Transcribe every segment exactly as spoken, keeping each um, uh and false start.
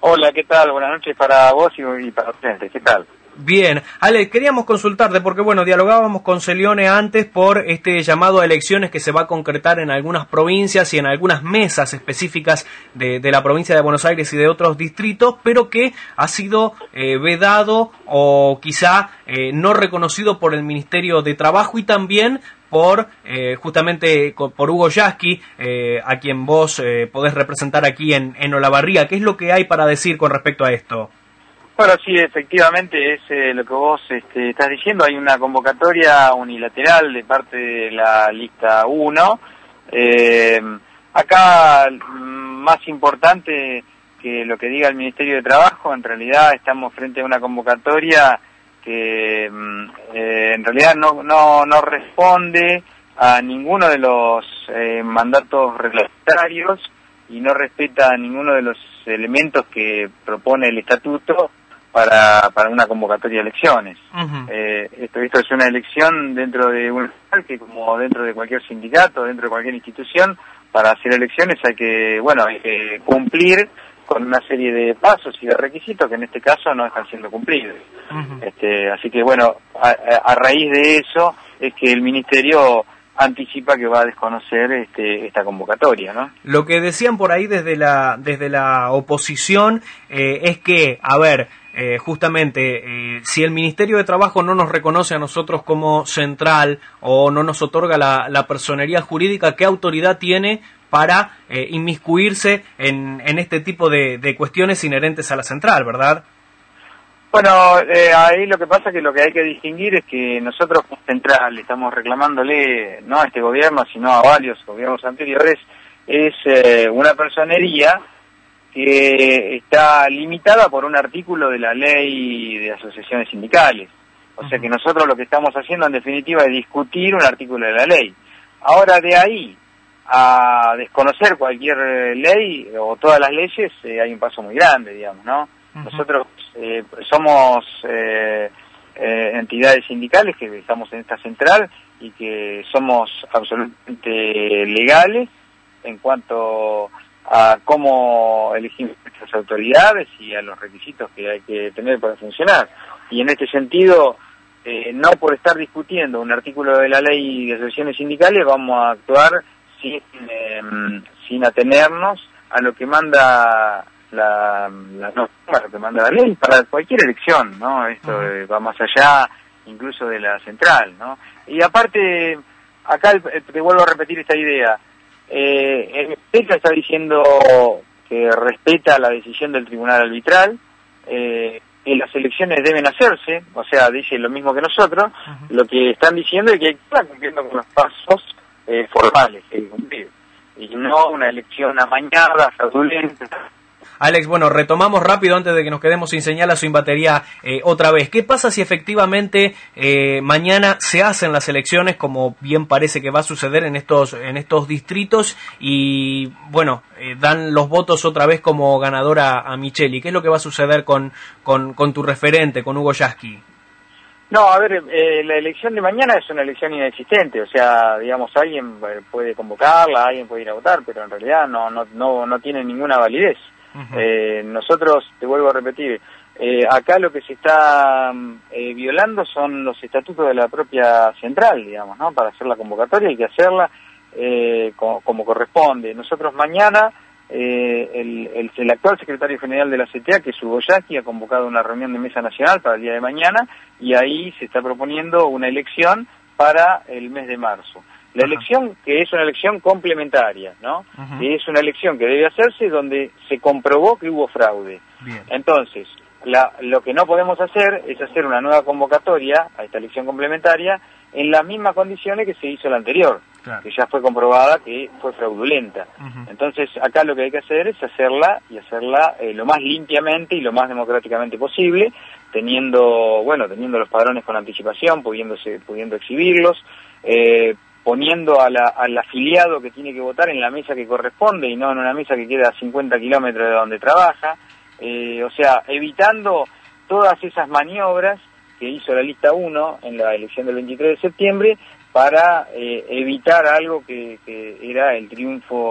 Hola, ¿qué tal? Buenas noches para vos y, y para los clientes. ¿Qué tal? Bien, Ale, queríamos consultarte porque, bueno, dialogábamos con Celione antes por este llamado a elecciones que se va a concretar en algunas provincias y en algunas mesas específicas de, de la provincia de Buenos Aires y de otros distritos, pero que ha sido eh, vedado o quizá eh, no reconocido por el Ministerio de Trabajo y también por eh, justamente por Hugo Yasky, eh, a quien vos eh, podés representar aquí en, en Olavarría. ¿Qué es lo que hay para decir con respecto a esto? Bueno, sí, efectivamente es eh, lo que vos este, estás diciendo. Hay una convocatoria unilateral de parte de la lista uno. Eh, acá, más importante que lo que diga el Ministerio de Trabajo, en realidad estamos frente a una convocatoria que eh, en realidad no, no, no responde a ninguno de los eh, mandatos reglamentarios y no respeta ninguno de los elementos que propone el estatuto para para una convocatoria de elecciones. Uh-huh. eh, esto, esto es una elección dentro de un que como dentro de cualquier sindicato, dentro de cualquier institución, para hacer elecciones hay que, bueno, hay que cumplir con una serie de pasos y de requisitos que en este caso no están siendo cumplidos. Uh-huh. Este, así que bueno, a, a raíz de eso es que el Ministerio anticipa que va a desconocer este, esta convocatoria, ¿no? Lo que decían por ahí desde la desde la oposición eh, es que, a ver, eh, justamente, eh, si el Ministerio de Trabajo no nos reconoce a nosotros como central o no nos otorga la, la personería jurídica, ¿qué autoridad tiene para eh, inmiscuirse en, en este tipo de, de cuestiones inherentes a la central, verdad? Bueno, eh, ahí lo que pasa es que lo que hay que distinguir es que nosotros como central estamos reclamándole no a este gobierno, sino a varios gobiernos anteriores, es eh, una personería que está limitada por un artículo de la ley de asociaciones sindicales. O sea que nosotros lo que estamos haciendo en definitiva es discutir un artículo de la ley. Ahora, de ahí a desconocer cualquier ley o todas las leyes, eh, hay un paso muy grande, digamos, ¿no? Uh-huh. Nosotros eh, somos eh, eh, entidades sindicales que estamos en esta central y que somos absolutamente legales en cuanto a cómo elegimos nuestras autoridades y a los requisitos que hay que tener para funcionar. Y en este sentido, eh, no por estar discutiendo un artículo de la ley de asociaciones sindicales vamos a actuar sin, eh, sin atenernos a lo que manda la, la no, a lo que manda la ley para cualquier elección, ¿no? Esto eh, va más allá incluso de la central, ¿no? Y aparte, acá te vuelvo a repetir esta idea. Eh, el Ministerio está diciendo que respeta la decisión del tribunal arbitral, eh, que las elecciones deben hacerse, o sea, dice lo mismo que nosotros. Uh-huh. Lo que están diciendo es que hay que estar cumpliendo con los pasos eh, formales que hay que cumplir, y no una elección amañada, fraudulenta. Alex, bueno, retomamos rápido antes de que nos quedemos sin señal a su batería eh, otra vez. ¿Qué pasa si efectivamente eh, mañana se hacen las elecciones, como bien parece que va a suceder en estos en estos distritos, y bueno, eh, dan los votos otra vez como ganadora a Micheli? ¿Qué es lo que va a suceder con, con, con tu referente, con Hugo Yasky? No, a ver, eh, la elección de mañana es una elección inexistente, o sea, digamos, alguien puede convocarla, alguien puede ir a votar, pero en realidad no no no, no tiene ninguna validez. Uh-huh. Eh, nosotros, te vuelvo a repetir, eh, acá lo que se está eh, violando son los estatutos de la propia central, digamos, ¿no? Para hacer la convocatoria hay que hacerla eh, como, como corresponde. Nosotros mañana, eh, el, el, el actual secretario general de la C T A, que es Hugo Yasky, ha convocado una reunión de mesa nacional para el día de mañana, y ahí se está proponiendo una elección para el mes de marzo. La uh-huh. elección, que es una elección complementaria, ¿no? Uh-huh. Que es una elección que debe hacerse donde se comprobó que hubo fraude. Bien. Entonces, la, lo que no podemos hacer es hacer una nueva convocatoria a esta elección complementaria en las mismas condiciones que se hizo la anterior, claro, que ya fue comprobada que fue fraudulenta. Uh-huh. Entonces, acá lo que hay que hacer es hacerla y hacerla eh, lo más limpiamente y lo más democráticamente posible, teniendo, bueno, teniendo los padrones con anticipación, pudiéndose, pudiendo exhibirlos, eh, poniendo a la, al afiliado que tiene que votar en la mesa que corresponde y no en una mesa que queda a cincuenta kilómetros de donde trabaja, eh, o sea, evitando todas esas maniobras que hizo la lista uno en la elección del veintitrés de septiembre para eh, evitar algo que, que era el triunfo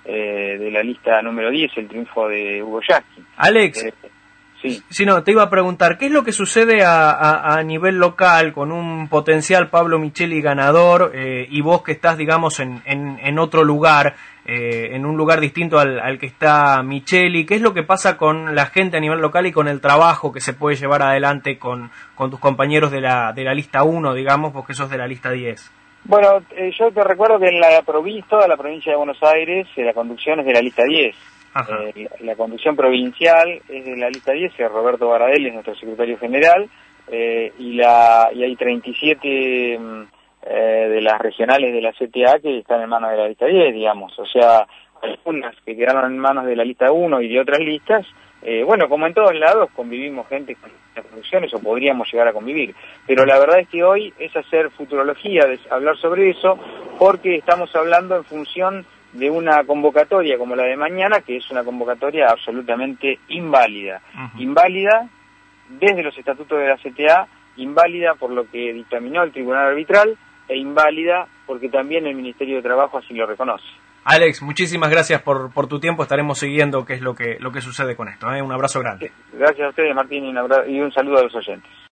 eh, de la lista número diez, el triunfo de Hugo Yasky. Alex, eh, sí. Si no, te iba a preguntar, ¿qué es lo que sucede a, a, a nivel local con un potencial Pablo Micheli ganador eh, y vos que estás, digamos, en, en, en otro lugar, eh, en un lugar distinto al, al que está Micheli? ¿Qué es lo que pasa con la gente a nivel local y con el trabajo que se puede llevar adelante con, con tus compañeros de la, de la lista uno, digamos, vos que sos de la lista diez? Bueno, eh, yo te recuerdo que en la provincia, toda la provincia de Buenos Aires, eh, la conducción es de la lista diez. Eh, la, la conducción provincial es de la lista diez, que Roberto Baradel es nuestro secretario general, eh, y, la, y hay treinta y siete eh, de las regionales de la C T A que están en manos de la lista diez, digamos. O sea, algunas que quedaron en manos de la lista uno y de otras listas. Eh, bueno, como en todos lados, convivimos gente con las conducciones, o podríamos llegar a convivir. Pero la verdad es que hoy es hacer futurología, de hablar sobre eso, porque estamos hablando en función de una convocatoria como la de mañana, que es una convocatoria absolutamente inválida. Uh-huh. Inválida desde los estatutos de la C T A, inválida por lo que dictaminó el Tribunal Arbitral, e inválida porque también el Ministerio de Trabajo así lo reconoce. Alex, muchísimas gracias por, por tu tiempo, estaremos siguiendo qué es lo que, lo que sucede con esto. ¿eh? Un abrazo grande. Gracias a ustedes, Martín, y un, abrazo, y un saludo a los oyentes.